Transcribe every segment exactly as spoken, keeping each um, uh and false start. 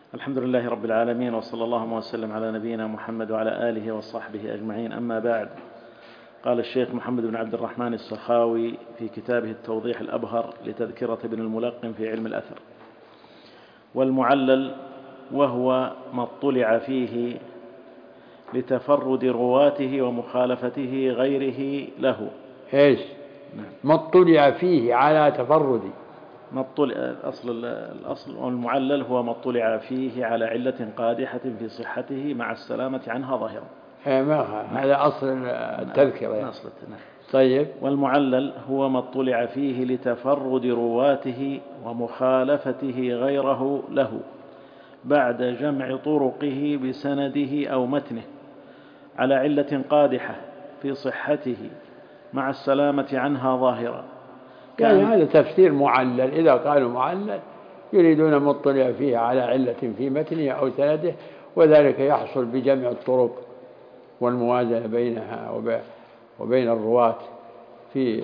الحمد لله رب العالمين، وصلى الله وسلم على نبينا محمد وعلى آله وصحبه أجمعين. أما بعد، قال الشيخ محمد بن عبد الرحمن السخاوي في كتابه التوضيح الأبهر لتذكرة ابن الملقن في علم الأثر: والمعلل وهو ما اطلع فيه لتفرد رواته ومخالفته غيره له. ايش؟ ما اطلع فيه على تفرد. ما اطلع الأصل الأصل والمعلل هو ما اطلع فيه على علة قادحة في صحته مع السلامة عنها ظاهرا. هذا أصل التذكرة يعني. طيب. والمعلل هو ما اطلع فيه لتفرد رواته ومخالفته غيره له بعد جمع طرقه بسنده أو متنه على علة قادحة في صحته مع السلامة عنها ظاهرا. يعني هذا تفسير معلل. إذا قالوا معلل يريدون مطلع فيه على علة في متنه أو سنده، وذلك يحصل بجمع الطرق والموازنة بينها وبين الرواة في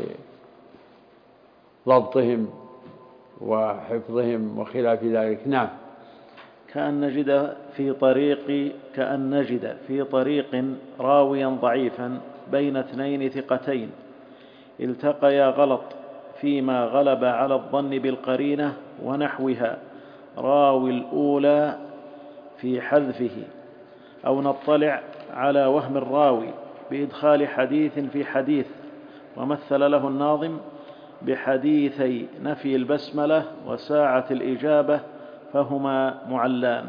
ضبطهم وحفظهم وخلاف ذلك. نعم. كأن نجد في طريق كأن نجد في طريق راويا ضعيفا بين اثنين ثقتين التقيا غلط فيما غلب على الظن بالقرينة ونحوها راوي الأولى في حذفه، أو نطلع على وهم الراوي بإدخال حديث في حديث، ومثل له الناظم بحديثي نفي البسملة وساعة الإجابة فهما معلان.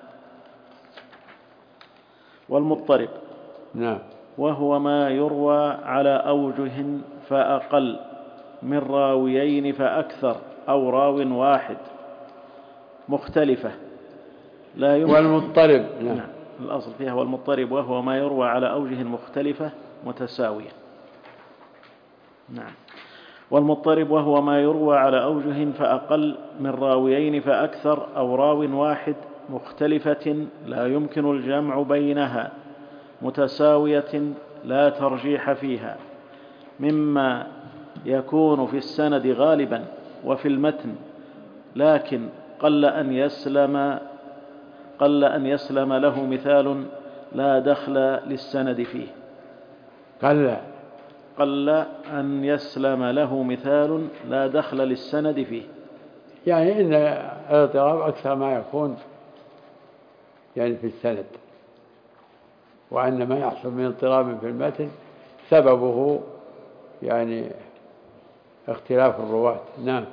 والمضطرب نعم. وهو ما يروى على أوجه فأقل من راويين فأكثر أو راو واحد مختلفة لا يمكن. والمضطرب نعم. نعم. الأصل فيها والمضطرب وهو ما يروى على أوجه مختلفة متساوية. نعم. والمضطرب وهو ما يروى على أوجه فأقل من راويين فأكثر أو راو واحد مختلفة لا يمكن الجمع بينها متساوية لا ترجيح فيها، مما يكون في السند غالبا وفي المتن، لكن قل أن يسلم قل أن يسلم له مثال لا دخل للسند فيه. قل قل أن يسلم له مثال لا دخل للسند فيه، يعني إن الاضطراب أكثر ما يكون يعني في السند، وأن ما يحصل من اضطراب في المتن سببه يعني اختلاف الرواة. نعم.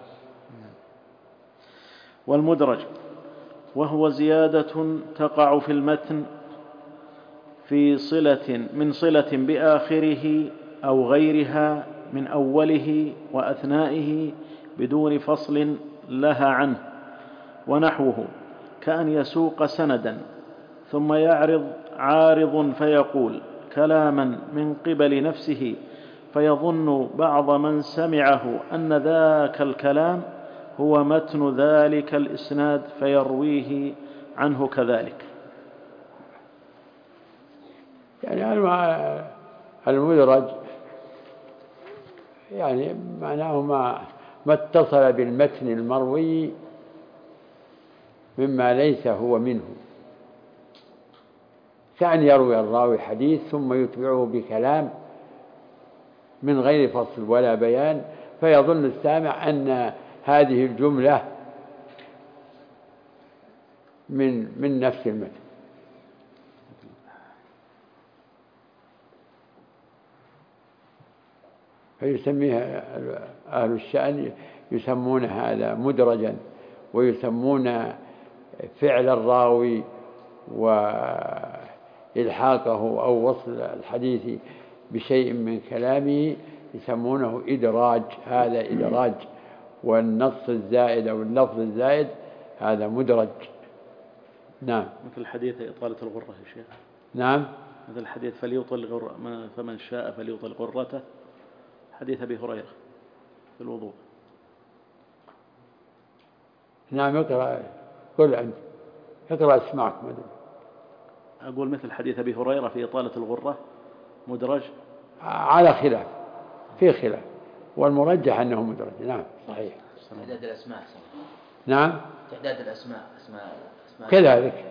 والمدرج وهو زيادة تقع في المتن في صلة من صلة بآخره أو غيرها من أوله وأثنائه بدون فصل لها عنه، ونحوه كأن يسوق سندا ثم يعرض عارض فيقول كلاما من قبل نفسه، فيظن بعض من سمعه أن ذاك الكلام هو متن ذلك الإسناد فيرويه عنه كذلك. يعني المدرج يعني معناه ما ما اتصل بالمتن المروي مما ليس هو منه، كأن يروي الراوي حديث ثم يتبعه بكلام من غير فصل ولا بيان، فيظن السامع أن هذه الجملة من من نفس المتن. فيسميها أهل الشأن يسمون هذا مدرجا، ويسمون فعل الراوي وإلحاقه أو وصل الحديث بشيء من كلامه يسمونه إدراج. هذا إدراج. والنص الزائد أو اللفظ الزائد هذا مدرج. نعم. مثل حديث إطالة الغرة يا شيخ. نعم. مثل حديث فليطل غرة فمن شاء فليطل غرته، حديث أبي هريرة في الوضوء. نعم. اقرأ. قل أنت اقرأ اسمعك. أقول مثل حديث أبي هريرة في إطالة الغرة مدرج على خلاف، في خلاف، والمرجح أنه مدرج. نعم صحيح. تعداد الأسماء. نعم. تعداد الأسماء، أسماء كذلك.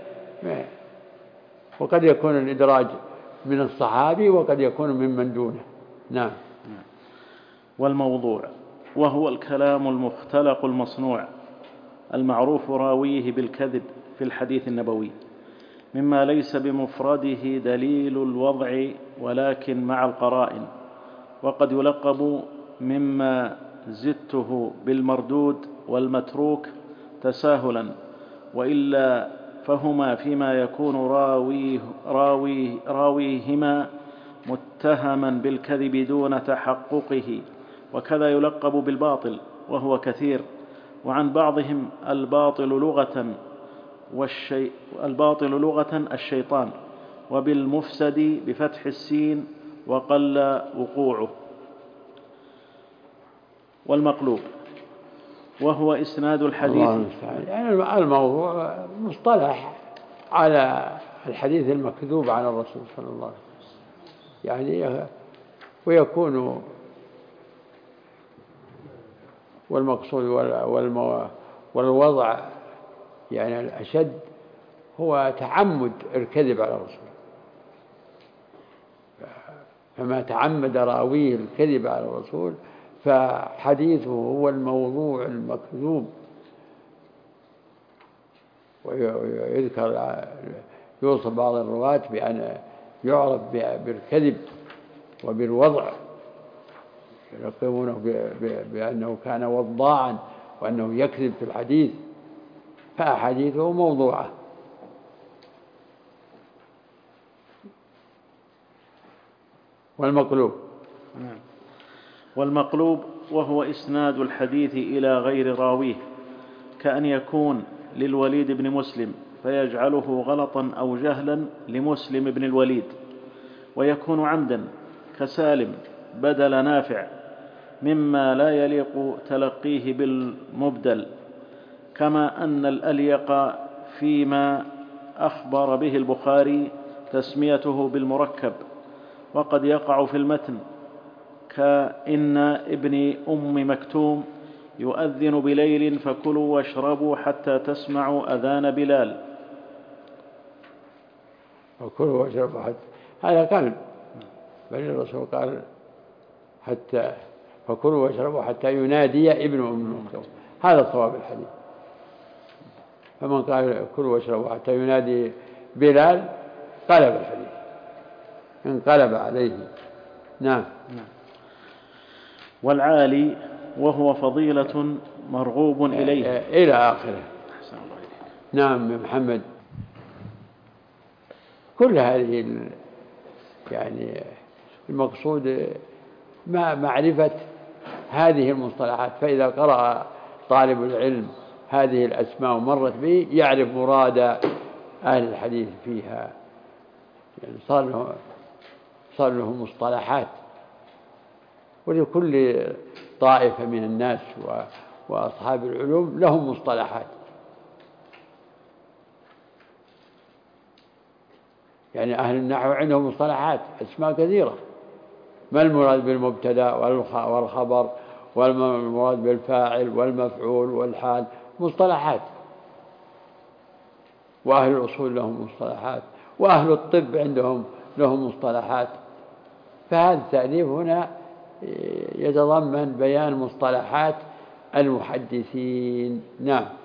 وقد يكون الإدراج من الصحابي وقد يكون ممن دونه. نعم. والموضوع وهو الكلام المختلق المصنوع المعروف راويه بالكذب في الحديث النبوي، مما ليس بمفرده دليل الوضع ولكن مع القرائن، وقد يلقب مما زدته بالمردود والمتروك تساهلا، وإلا فهما فيما يكون راويه راويه راويهما متهما بالكذب دون تحققه، وكذا يلقب بالباطل وهو كثير، وعن بعضهم الباطل لغة والشي... الباطل لغة الشيطان، وبالمفسد بفتح السين وقل وقوعه. والمقلوب وهو إسناد الحديث. يعني الموضوع مصطلح على الحديث المكذوب على الرسول صلى الله عليه وسلم، يعني ويكون والمقصود والمو... والوضع يعني الأشد هو تعمد الكذب على الرسول، فما تعمد راويه الكذب على الرسول فحديثه هو الموضوع المكذوب. ويذكر يوصف بعض الرواة بأن يعرف بالكذب وبالوضع، يلقبونه بأنه كان وضاعا وأنه يكذب في الحديث، فأحاديثه موضوعة. والمقلوب نعم. والمقلوب وهو إسناد الحديث إلى غير راويه، كأن يكون للوليد بن مسلم فيجعله غلطا أو جهلا لمسلم بن الوليد، ويكون عمدا كسالم بدل نافع، مما لا يليق تلقيه بالمبدل، كما أن الأليق فيما أخبر به البخاري تسميته بالمركب، وقد يقع في المتن كإن ابن أم مكتوم يؤذن بليل فكلوا واشربوا حتى تسمعوا أذان بلال. فكلوا واشربوا حتى، هذا قال بل الرسول قال حتى فكلوا واشربوا حتى ينادي ابن أم مكتوم، هذا صواب الحديث. فمن قال كلوا واشربوا حتى ينادي بلال قلب الحديث، انقلب عليه. نعم. والعالي وهو فضيلة مرغوب إليه إلى آخره. نعم محمد. كل هذه يعني المقصود ما معرفة هذه المصطلحات، فإذا قرأ طالب العلم هذه الأسماء ومرت به يعرف مراد أهل الحديث فيها، يعني صار له صار له مصطلحات، ولكل طائفة من الناس وأصحاب العلوم لهم مصطلحات. يعني أهل النحو عندهم مصطلحات أسماء كثيرة، ما المراد بالمبتدأ والخبر والمراد بالفاعل والمفعول والحال، مصطلحات. وأهل الأصول لهم مصطلحات، وأهل الطب عندهم لهم مصطلحات. فهذا التأليف هنا يتضمن بيان مصطلحات المحدثين. نعم.